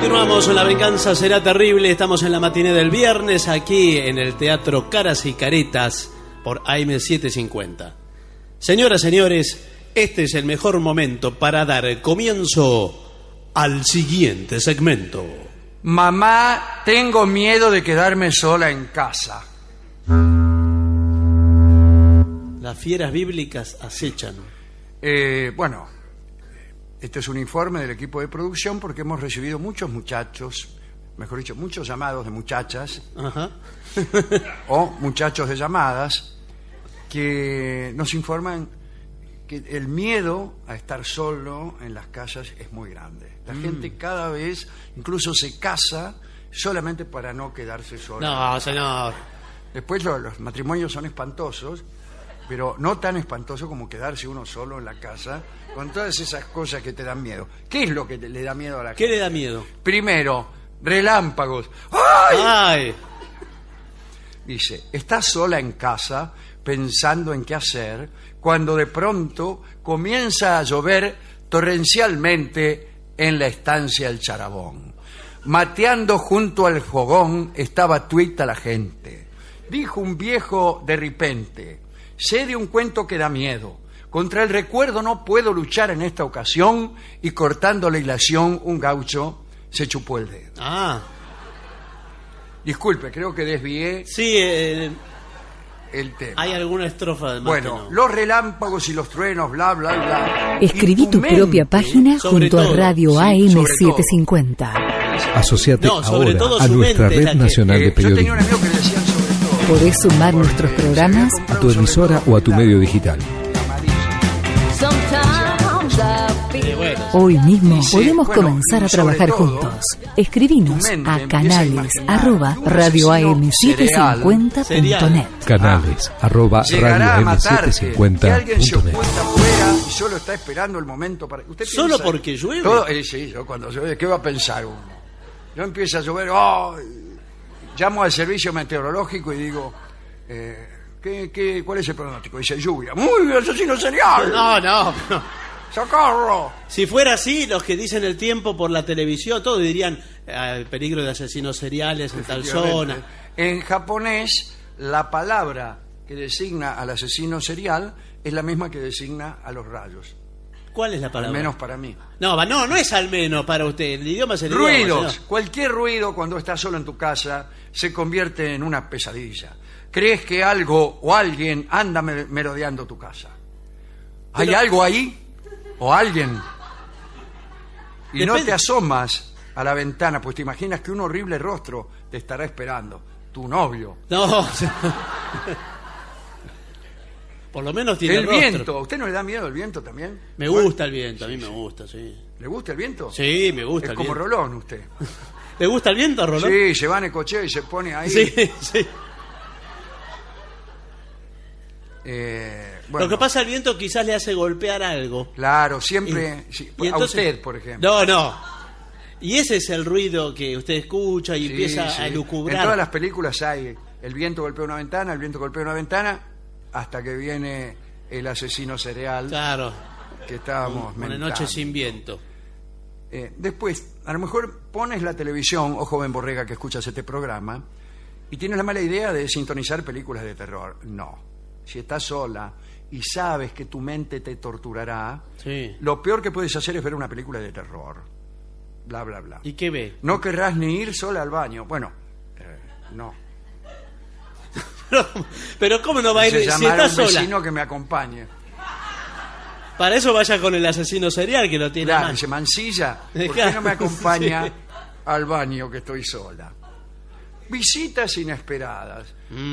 Continuamos, La venganza será terrible. Estamos en la matiné del viernes, aquí en el Teatro Caras y Caretas por AM750. Señoras, señores, este es el mejor momento para dar comienzo al siguiente segmento. Mamá, tengo miedo de quedarme sola en casa. Las fieras bíblicas acechan. Bueno, este es un informe del equipo de producción porque hemos recibido muchos muchachos, mejor dicho, muchos llamados de muchachas. Ajá. O muchachos de llamadas que nos informan que el miedo a estar solo en las casas es muy grande. La gente cada vez incluso se casa solamente para no quedarse sola. No, señor. Después los matrimonios son espantosos, pero no tan espantoso como quedarse uno solo en la casa con todas esas cosas que te dan miedo. ¿Qué es lo que le da miedo a la gente? ¿Qué le da miedo? Primero, relámpagos. ¡Ay! ¡Ay! Dice, estás sola en casa pensando en qué hacer cuando de pronto comienza a llover torrencialmente en la estancia del Charabón. Mateando junto al fogón estaba tuita la gente. Dijo un viejo de repente, sé de un cuento que da miedo. Contra el recuerdo no puedo luchar en esta ocasión, y cortando la hilación un gaucho se chupó el dedo. Ah. Disculpe, creo que desvié Sí, el tema. hay alguna estrofa de más Bueno, que no. los relámpagos y los truenos, bla, bla, bla. Escribí Y tu mente, propia página sobre junto a todo, Radio sí, AM750. Asociate No, sobre ahora todo a su nuestra mente es la red que- nacional de yo tenía un periodismo, amigo que le decían sobre todo. Podés sumar nuestros porque programas se había comprado a tu emisora sobre o a tu todo medio digital. amarillo. Bueno, hoy mismo. Sí, podemos bueno, comenzar a y sobre trabajar todo, juntos. Escribinos tu mente a empieza a canales imaginar arroba que un radioam750.net. serial. Canales arroba Llegará a matarte, que alguien se radio-m750.net. oculta afuera y solo está esperando el momento para... ¿Usted ¿Solo piensa- porque llueve? Todo, sí, yo cuando llueve, ¿qué va a pensar uno? Yo empiezo a llover, ¡oh! Llamo al servicio meteorológico y digo, ¿cuál es el pronóstico? Dice lluvia. ¡Muy bien, asesino serial! no. ¡Socorro! Si fuera así, los que dicen el tiempo por la televisión, todos dirían peligro de asesinos seriales en tal zona. En japonés, la palabra que designa al asesino serial es la misma que designa a los rayos. ¿Cuál es la Al palabra? menos para mí. No es al menos para usted. El idioma es el idioma, Ruidos. señor. Cualquier ruido cuando estás solo en tu casa se convierte en una pesadilla. Crees que algo o alguien anda merodeando tu casa. ¿Hay Pero- algo ahí? ¿O alguien? Y no Depende. te asomas a la ventana, pues te imaginas que un horrible rostro te estará esperando. Tu novio. No. Por lo menos tiene El rostro. viento. ¿A usted no le da miedo el viento también? Me gusta el viento, a mí me gusta, sí. ¿Le gusta el viento? Sí, me gusta Es el como viento. Rolón usted. ¿Le gusta el viento, Rolón? Sí, se va en el cocheo y se pone ahí. Sí, sí. Bueno, Lo que pasa, el viento quizás le hace golpear algo. claro, siempre. Y- Sí, y a entonces- usted, por ejemplo. No. Y ese es el ruido que usted escucha y Sí, empieza sí. a elucubrar. En todas las películas hay el viento golpea una ventana, el viento golpea una ventana, hasta que viene el asesino serial Claro, que estábamos una mentando. noche sin viento. Después, a lo mejor pones la televisión, o joven borrega que escuchas este programa, y tienes la mala idea de sintonizar películas de terror. No. Si estás sola y sabes que tu mente te torturará, Sí. lo peor que puedes hacer es ver una película de terror. Bla, bla, bla. ¿Y qué ve? No querrás ni ir sola al baño. Bueno, no. Pero ¿cómo no va a ir Se si llamar a está un sola? vecino que me acompañe. Para eso vaya con el asesino serial que lo tiene Claro, más. dice, Mancilla, ¿por qué Claro, no me acompaña sí. al baño que estoy sola? Visitas inesperadas.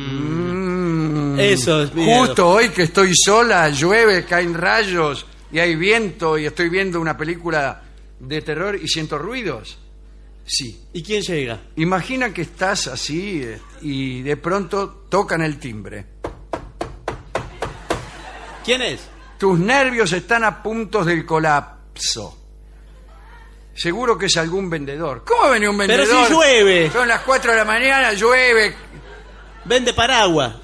Eso es miedo. Justo hoy que estoy sola, llueve, caen rayos y hay viento y estoy viendo una película de terror y siento ruidos. Sí. ¿Y quién llega? Imagina que estás así y de pronto tocan el timbre. ¿Quién es? Tus nervios están a punto del colapso. Seguro que es algún vendedor. ¿Cómo viene un Pero vendedor? si llueve. Son las 4 de la mañana, llueve. Vende paraguas.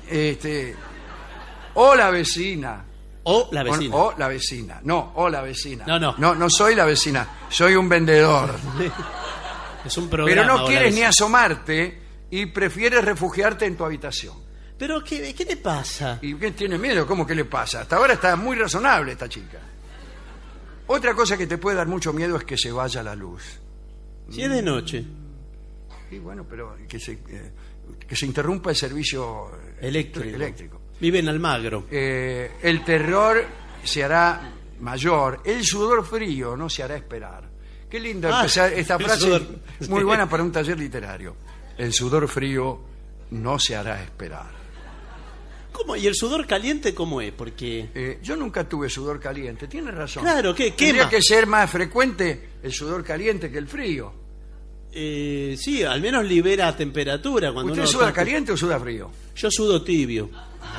O la vecina. O la vecina. O la vecina. No, o la vecina. No. No soy la vecina. Soy un vendedor. Es un programa. Pero no quieres hola, ni asomarte y prefieres refugiarte en tu habitación. ¿Pero qué te pasa? ¿Y qué tiene miedo? ¿Cómo que le pasa? Hasta ahora está muy razonable esta chica. Otra cosa que te puede dar mucho miedo es que se vaya la luz. Si es de noche. Y bueno, pero que se interrumpa el servicio eléctrico. Vive en Almagro. El terror se hará mayor. El sudor frío no se hará esperar. Qué lindo empezar esta frase, sudor, muy sí. buena para un taller literario. El sudor frío no se hará esperar. ¿Cómo? ¿Y el sudor caliente cómo es? Porque... Yo nunca tuve sudor caliente, tiene razón. Claro, ¿qué? Tendría ¿Quema? que ser más frecuente el sudor caliente que el frío. Sí, al menos libera temperatura. Cuando ¿Usted uno suda está- caliente o suda frío? Yo sudo tibio.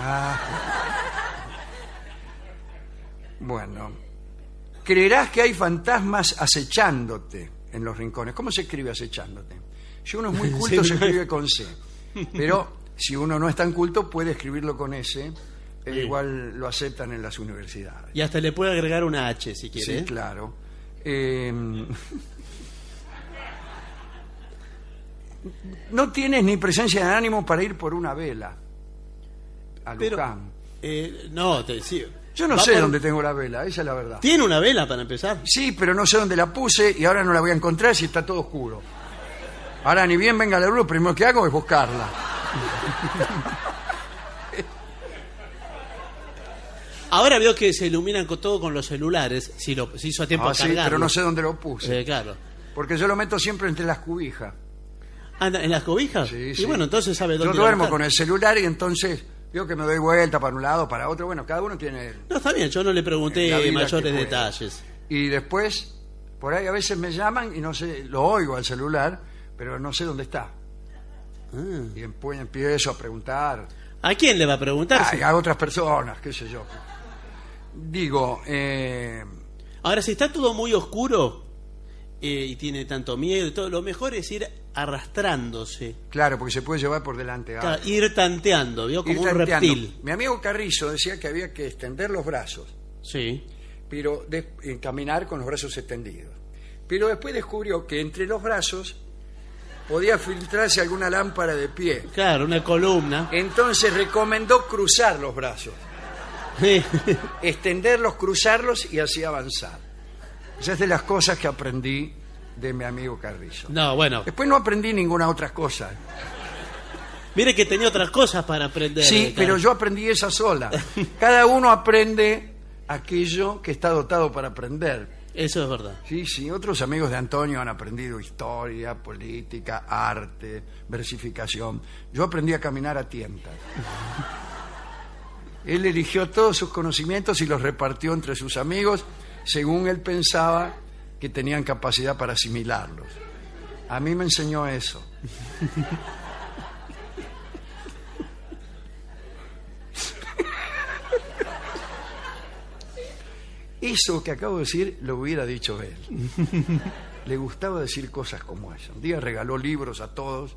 Bueno, creerás que hay fantasmas acechándote en los rincones. ¿Cómo se escribe acechándote? Si uno es muy culto Sí, se escribe con C. Pero si uno no es tan culto puede escribirlo con S. Igual lo aceptan en las universidades. Y hasta le puede agregar una H si quiere. Sí, ¿eh? claro. No tienes ni presencia de ánimo para ir por una vela a Pero, Luján. no, te decía. Yo no sé dónde tengo la vela, esa es la verdad. ¿Tiene una vela para empezar? Sí, pero no sé dónde la puse y ahora no la voy a encontrar si está todo oscuro. Ahora ni bien venga la luz, lo primero que hago es buscarla. Ahora veo que se iluminan todo con los celulares. Si hizo a tiempo a Sí, cargarlo. pero no sé dónde lo puse. Claro. Porque yo lo meto siempre entre las cubijas. ¿Anda en las cobijas? Sí, y sí. bueno, entonces sabe Yo dónde duermo buscar. con el celular y entonces veo que me doy vuelta para un lado, para otro. Bueno, cada uno tiene... No, está bien, yo no le La pregunté vida que mayores puede. detalles. Y después, por ahí a veces me llaman y no sé, lo oigo al celular, pero no sé dónde está. Y empiezo a preguntar. ¿A quién le va a preguntar? Ay, a otras personas, qué sé yo. Digo, Ahora, si está todo muy oscuro y tiene tanto miedo y todo, lo mejor es ir arrastrándose. claro, porque se puede llevar por delante algo. Claro, ir tanteando, ¿vio? Como Ir un tanteando. reptil. Mi amigo Carrizo decía que había que extender los brazos, Sí. pero caminar con los brazos extendidos. Pero después descubrió que entre los brazos podía filtrarse alguna lámpara de pie. Claro, una columna. Entonces recomendó cruzar los brazos, extenderlos, cruzarlos y así avanzar. Esa es de las cosas que aprendí de mi amigo Carrizo. No, bueno. Después no aprendí ninguna otra cosa. Mire que tenía otras cosas para aprender. Sí, Carlos. pero yo aprendí esa sola. Cada uno aprende aquello que está dotado para aprender. Eso es verdad. Sí, sí, otros amigos de Antonio han aprendido historia, política, arte, versificación. Yo aprendí a caminar a tientas. Él eligió todos sus conocimientos y los repartió entre sus amigos según él pensaba que tenían capacidad para asimilarlos. A mí me enseñó eso. Eso que acabo de decir lo hubiera dicho él. Le gustaba decir cosas como esa. Un día regaló libros a todos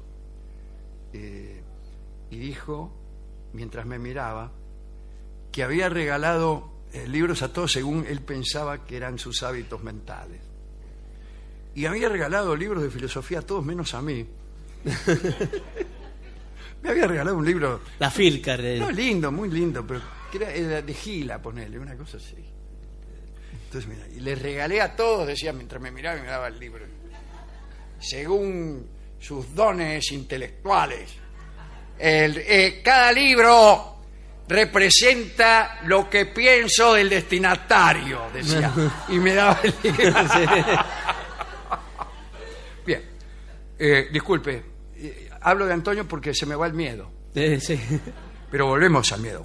y dijo, mientras me miraba, que había regalado libros a todos según él pensaba que eran sus hábitos mentales. Y había regalado libros de filosofía a todos menos a mí. Me había regalado un libro, La Filcar. no lindo, muy lindo, pero que era de Gila, ponele, una cosa así. Entonces, mira, y les regalé a todos, decía, mientras me miraba y me daba el libro, según sus dones intelectuales. Cada libro representa lo que pienso del destinatario, decía, y me daba el libro. Bien, disculpe, hablo de Antonio porque se me va el miedo, Sí. pero volvemos al miedo.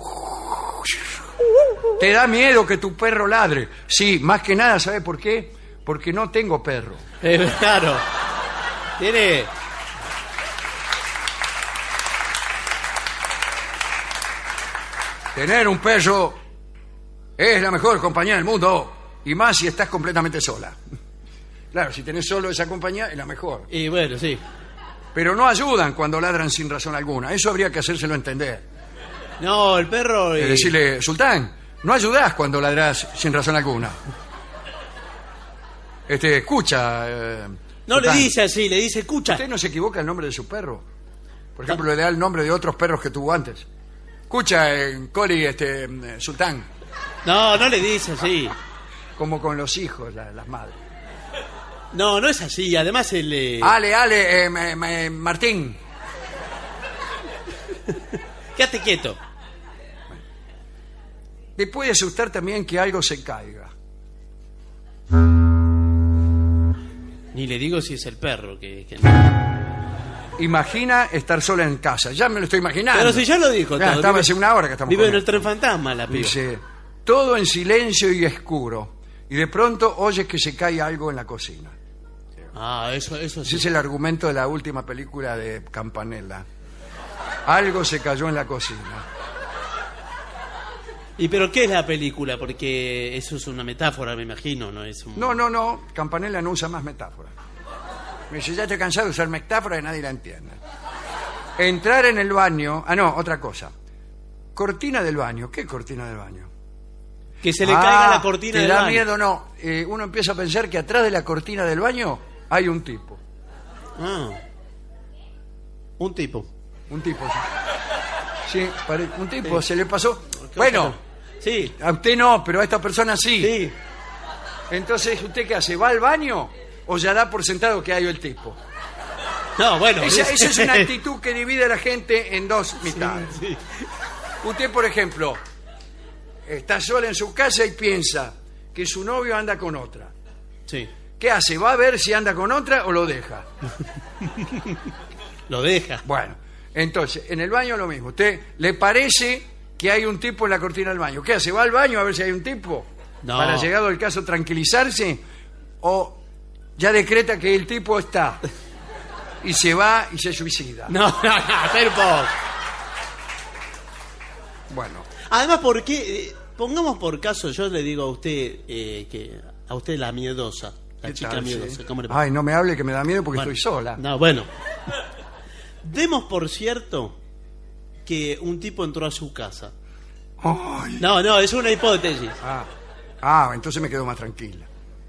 ¿Te da miedo que tu perro ladre? Sí, más que nada, ¿sabe por qué? Porque no tengo perro. Claro. Tiene... Tener un perro es la mejor compañía del mundo, y más si estás completamente sola. Claro, si tenés solo esa compañía, es la mejor. Y bueno, sí. Pero no ayudan cuando ladran sin razón alguna. Eso habría que hacérselo entender. No, el perro... Es decirle, Sultán, no ayudás cuando ladrás sin razón alguna. Escucha, No le Sután. dice así, le dice escucha. ¿Usted no se equivoca el nombre de su perro? Por ejemplo, le da el nombre de otros perros que tuvo antes. Escucha, Coli, Sultán, No, no le dice así. como con los hijos, las madres. No, no es así. Además, el. Ale, Martín. Quédate quieto. Le puede asustar también que algo se caiga. Ni le digo si es el perro que... Imagina estar sola en casa. Ya me lo estoy imaginando. Pero si ya lo dijo. Ya, todo. estaba Vive- hace una hora que estamos Vive con en el él. tren fantasma, la piba. Dice, todo en silencio y oscuro. Y de pronto oyes que se cae algo en la cocina. Ah, eso Ese sí. es el argumento de la última película de Campanella. Algo se cayó en la cocina. ¿Y pero qué es la película? Porque eso es una metáfora, me imagino, ¿no? Es un... No. Campanella no usa más metáforas. Me dice, ya estoy cansado de usar metáforas y nadie la entiende. Entrar en el baño... Ah, no, otra cosa. Cortina del baño. ¿Qué cortina del baño? Que se le caiga la cortina ¿te del da baño. miedo? No. Uno empieza a pensar que atrás de la cortina del baño hay un tipo. Ah. Un tipo. Un tipo, sí. Sí, un tipo, se le pasó. Bueno, Sí, a usted no, pero a esta persona sí. sí. Entonces, ¿usted qué hace? ¿Va al baño o ya da por sentado que hay el tipo? No, bueno. Esa es una actitud que divide a la gente en dos mitades. Sí. Usted, por ejemplo, está sola en su casa y piensa que su novio anda con otra. Sí. ¿Qué hace? ¿Va a ver si anda con otra o lo deja? Lo deja. Bueno, entonces, en el baño lo mismo. ¿Usted le parece que hay un tipo en la cortina del baño? ¿Qué hace? ¿Va al baño a ver si hay un tipo? No. Para, llegado el caso, tranquilizarse. ¿O ya decreta que el tipo está y se va y se suicida? No, hacer poco. Bueno, Además, ¿por qué? Pongamos por caso, yo le digo a usted que a usted la miedosa, la ¿qué chica tal, miedosa. sí? ¿Cómo le parece? Ay, no me hable que me da miedo porque Bueno, estoy sola. No, bueno. Demos por cierto que un tipo entró a su casa. Ay. No, es una hipótesis. Entonces me quedo más tranquila.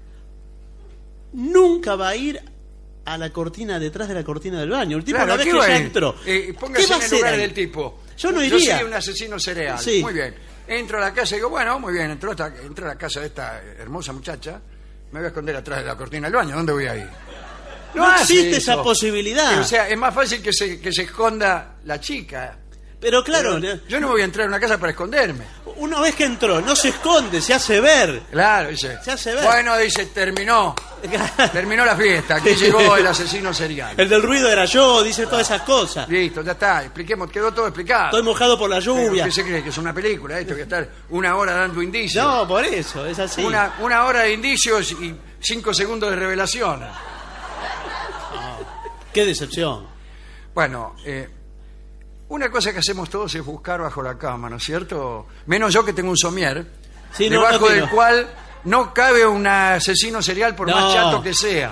Nunca va a ir a la cortina, detrás de la cortina del baño. El tipo, Claro, una vez ¿qué que va ya a ir? entró, Póngase ¿qué va a en el hacer lugar ahí? del tipo. Yo no Yo iría. soy un asesino cereal. Sí. Muy bien. Entro a la casa y digo, bueno, muy bien, entro a la casa de esta hermosa muchacha, me voy a esconder atrás de la cortina del baño. ¿Dónde voy a ir? No hace existe eso. esa posibilidad. O sea, es más fácil que se esconda la chica. Pero claro, Pero yo no voy a entrar a una casa para esconderme. una vez que entró, no se esconde, se hace ver. Claro, dice. Se hace ver. Bueno, dice, terminó la fiesta, aquí llegó el asesino serial. El del ruido era yo, dice todas esas cosas. Listo, ya está, expliquemos, quedó todo explicado. Estoy mojado por la Pero, lluvia. ¿qué se cree? ¿Que es una película esto? Voy a estar una hora dando indicios. No, por eso, es así. Una hora de indicios y 5 segundos de revelación. Qué decepción. Bueno, una cosa que hacemos todos es buscar bajo la cama, ¿no es cierto? Menos yo que tengo un somier, Sí, no, debajo no del quiero. cual no cabe un asesino serial por más No. chato que sea.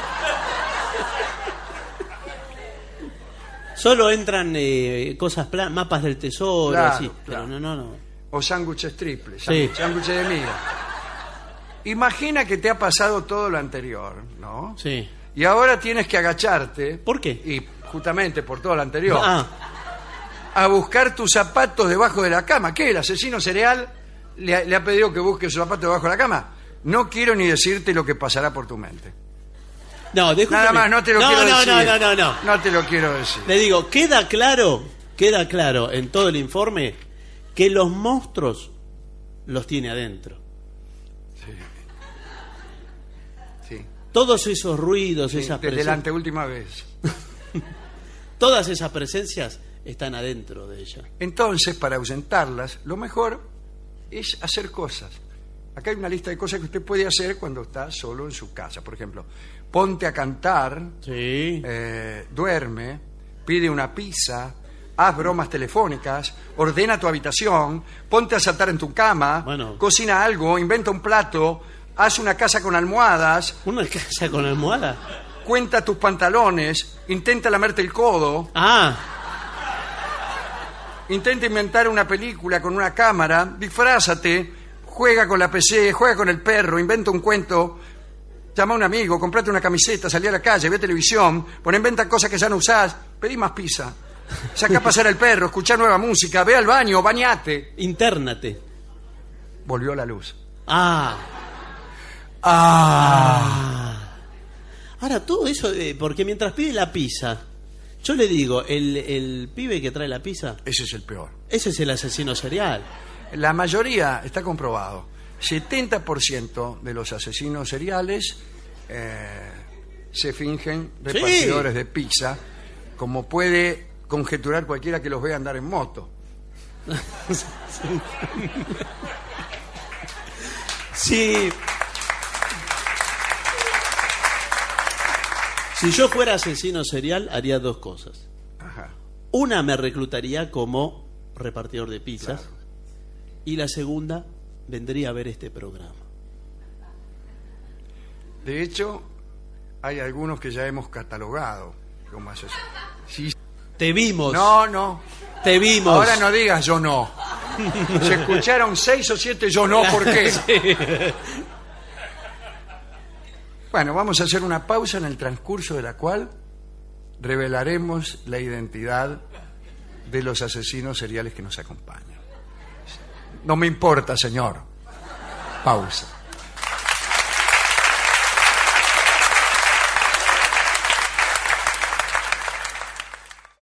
Solo entran cosas, mapas del tesoro, Claro, así. claro. Pero no. O sándwiches triples, Sí. sándwiches de miga. Imagina que te ha pasado todo lo anterior, ¿no? Sí. Y ahora tienes que agacharte. ¿Por qué? Y justamente por todo lo anterior. Ah, A buscar tus zapatos debajo de la cama. ¿Qué? ¿El asesino cereal le ha pedido que busque sus zapatos debajo de la cama? No quiero ni decirte lo que pasará por tu mente. no, discúlpeme. Nada más, no te lo quiero decir. No. No te lo quiero decir. Le digo, queda claro en todo el informe que los monstruos los tiene adentro. Sí. Todos esos ruidos, Sí, esas desde la presencias, anteúltima vez. todas esas presencias están adentro de ella. Entonces, para ahuyentarlas, lo mejor es hacer cosas. Acá hay una lista de cosas que usted puede hacer cuando está solo en su casa. Por ejemplo, ponte a cantar, Sí. duerme, pide una pizza, haz bromas telefónicas, ordena tu habitación, ponte a saltar en tu cama, Bueno. cocina algo, inventa un plato, haz una casa con almohadas, ¿Una casa con almohada? cuenta tus pantalones, intenta lamerte el codo, Ah, intenta inventar una película con una cámara, disfrázate, juega con la PC, juega con el perro, inventa un cuento, llama a un amigo, comprate una camiseta, salí a la calle, ve televisión, pon en venta cosas que ya no usás, pedí más pizza. Sacá a pasear al perro, escuchá nueva música, ve al baño, bañate. Internate. Volvió la luz. Ahora, todo eso, porque mientras pide la pizza, yo le digo, el pibe que trae la pizza, Ese es el peor. ese es el asesino serial. La mayoría, está comprobado, 70% de los asesinos seriales se fingen repartidores de pizza, como puede conjeturar cualquiera que los vea andar en moto. Sí. Si yo fuera asesino serial, haría dos cosas. Ajá. Una, me reclutaría como repartidor de pizzas. Claro. Y la segunda, vendría a ver este programa. De hecho, hay algunos que ya hemos catalogado como asesinos. Sí. Te vimos. No. Te vimos. Ahora no digas yo no. Se escucharon 6 o 7 yo no, ¿por qué? Sí. Bueno, vamos a hacer una pausa en el transcurso de la cual revelaremos la identidad de los asesinos seriales que nos acompañan. No me importa, señor. Pausa.